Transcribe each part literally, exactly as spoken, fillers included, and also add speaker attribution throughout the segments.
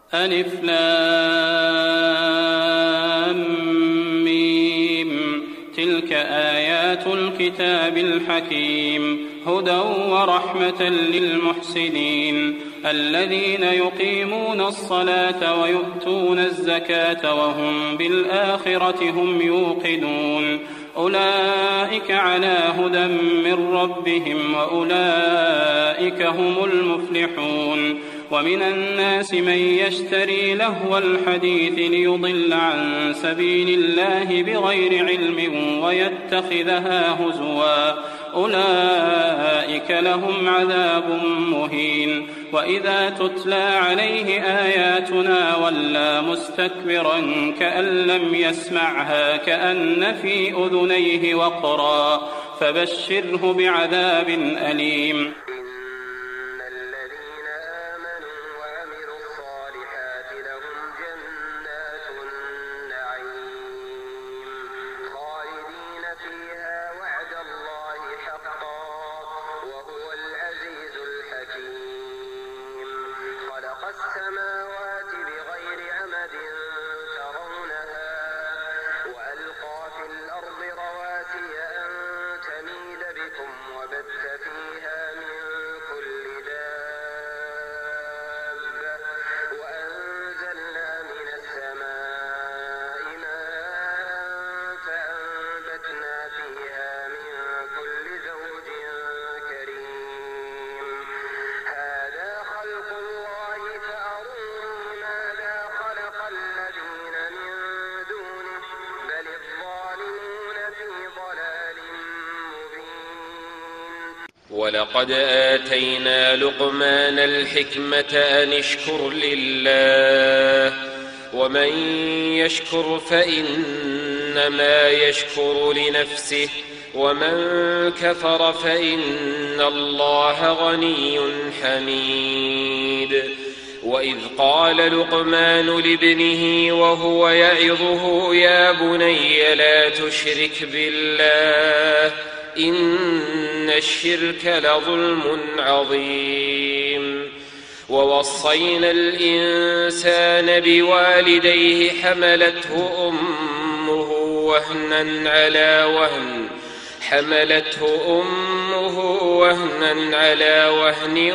Speaker 1: ألف لام ميم. تلك آيات الكتاب الحكيم هدى ورحمة للمحسنين الذين يقيمون الصلاة ويؤتون الزكاة وهم بالآخرة هم يوقنون أولئك على هدى من ربهم وأولئك هم المفلحون. ومن الناس من يشتري لهو الحديث ليضل عن سبيل الله بغير علم ويتخذها هزوا أولئك لهم عذاب مهين. وإذا تتلى عليه آياتنا ولى مستكبرا كأن لم يسمعها كأن في أذنيه وقرا فبشره بعذاب أليم.
Speaker 2: ولقد آتينا لقمان الحكمة أن اشكر لله ومن يشكر فإنما يشكر لنفسه ومن كفر فإن الله غني حميد. وإذ قال لقمان لابنه وهو يعظه يا بني لا تشرك بالله إن الشرك لظلم عظيم. ووصينا الإنسان بوالديه حملته أمه وهنا على وهن حملته أمه وهنا على وهن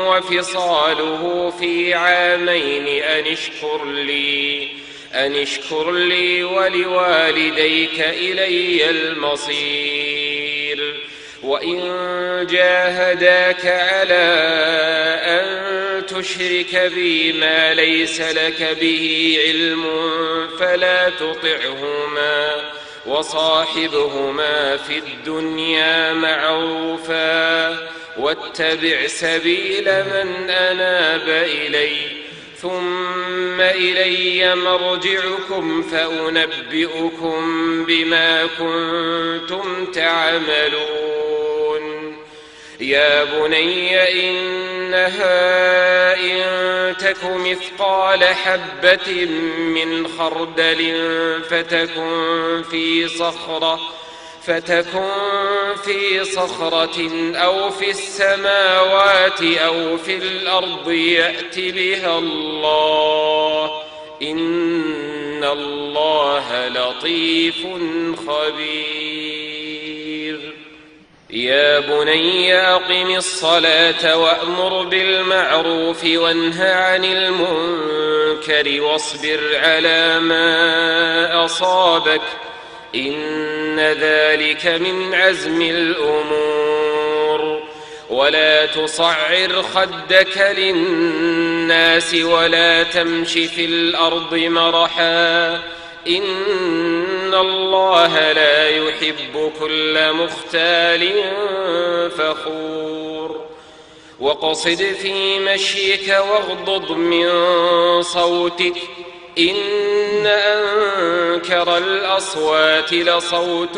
Speaker 2: وفصاله في عامين أن اشكر لي أن اشكر لي ولوالديك إلي المصير. وإن جاهداك على أن تشرك بي ما ليس لك به علم فلا تطعهما وصاحبهما في الدنيا معروفا واتبع سبيل من أناب إلي ثم إلي مرجعكم فأنبئكم بما كنتم تعملون. يا بني إنها إن تك مثقال حبة من خردل فتكن في صخرة فتكن في صخرة أو في السماوات أو في الأرض يأت بها الله إن الله لطيف خبير. يا بني أقم الصلاة وأمر بالمعروف وانه عن المنكر واصبر على ما أصابك إن ذلك من عزم الأمور. ولا تصعر خدك للناس ولا تمش في الأرض مرحا إن الله لا يحب كل مختال فخور. واقصد في مشيك واغضض من صوتك إن أنكر الأصوات لصوت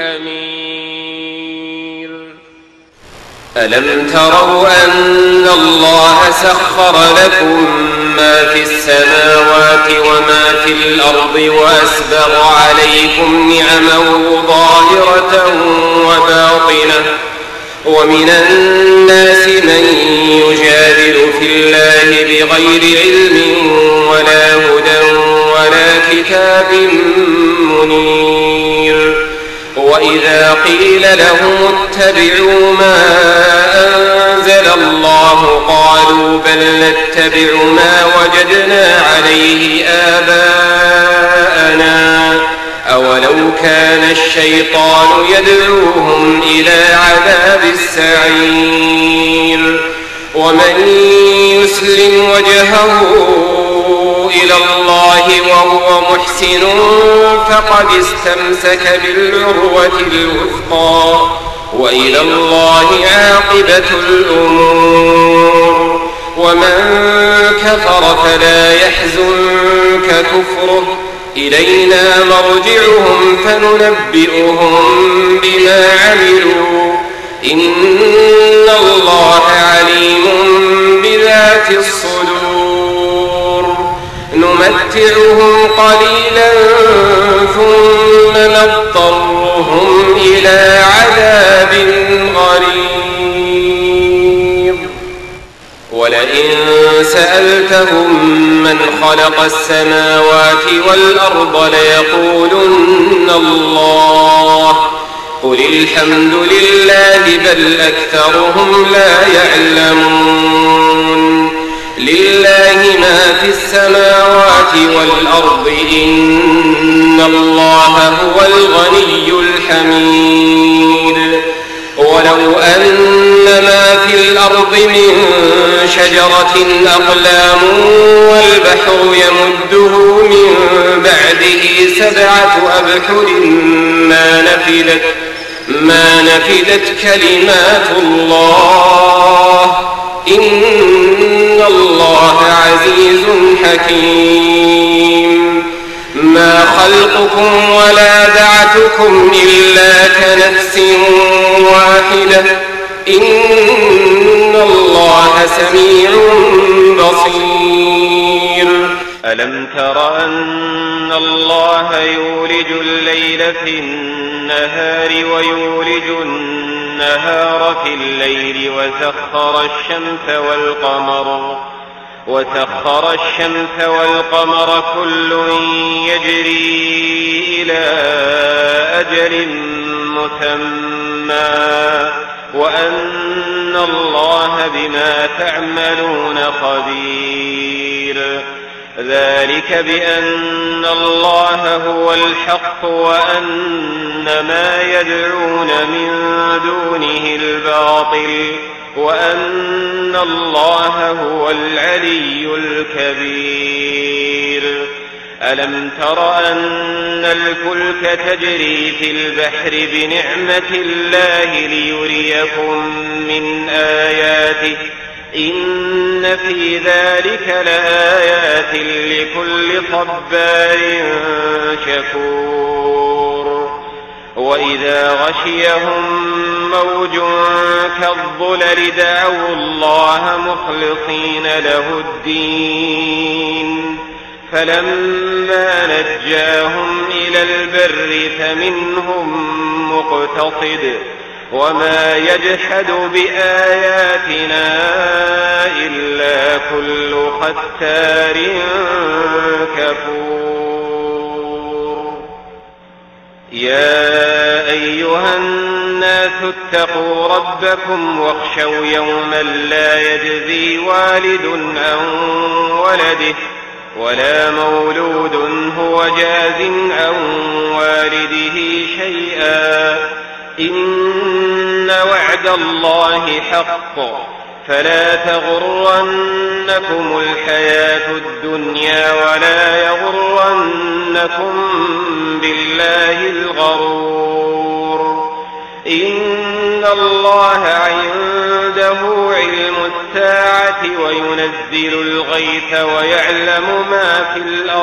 Speaker 2: الحمير. ألم تروا أن الله سخر لكم ما في السماوات وما في الأرض وأسبغ عليكم نعمه ظاهرة وباطنة ومن الناس من يجادل في الله بغير علم منير وإذا قيل لهم اتبعوا ما أنزل الله قالوا بل نتبع ما وجدنا عليه آباءنا أولو كان الشيطان يدعوهم إلى عذاب السعير ومن يسلم وجهه إلى الله وهو محسن فقد استمسك بالعروة الوثقى وإلى الله عاقبة الأمور ومن كفر فلا يحزنك كفره إلينا مرجعهم فننبئهم بما عملوا إن الله عليم بذات الصدور نمتعهم قليلا ثم نضطرهم إلى عذاب غليظ ولئن سألتهم من خلق السماوات والأرض ليقولن الله قل الحمد لله بل أكثرهم لا يعلمون لله ما في السماوات والأرض إن الله هو الغني الحميد ولو أن ما في الأرض من شجرة أقلام والبحر يمده من بعده سبعة أبحر ما نفدت ما نفدت كلمات الله إن الله عزيز حكيم ما خلقكم ولا بعثكم إلا كنفس واحدة إن الله سميع بصير ألم تر أن الله يولج الليل في النهار ويولج النهار في الليل وسخر الشمس والقمر وسخر الشمس والقمر كل يجري إلى أجل مسمى وأن الله بما تعملون خبير ذلك بأن الله هو الحق وأن ما يدعون من دونه الباطل وأن الله هو العلي الكبير ألم تر أن الفلك تجري في البحر بنعمة الله ليريكم من آياته إن في ذلك لآيات لكل صبار شكور وإذا غشيهم موج كالظلل دعوا الله مخلصين له الدين فلما نجاهم إلى البر فمنهم مقتصد وما يجحد بآياتنا إلا كل ختار كفور يا أيها الناس اتقوا ربكم واخشوا يوما لا يجزي والد عن ولده ولا مولود هو جاز عن والده شيئا إن وعد الله حق فلا تغرنكم الحياة الدنيا ولا يغرنكم بالله الغرور إن الله عنده علم الساعة وينزل الغيث ويعلم ما في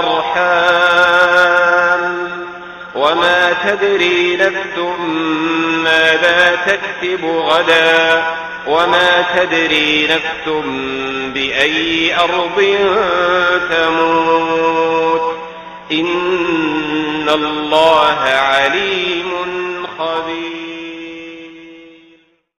Speaker 2: الأرحام وما تدري نفس ماذا تكسب غدا وما تدري نفس بأي أرض تموت إن الله عليم خبير.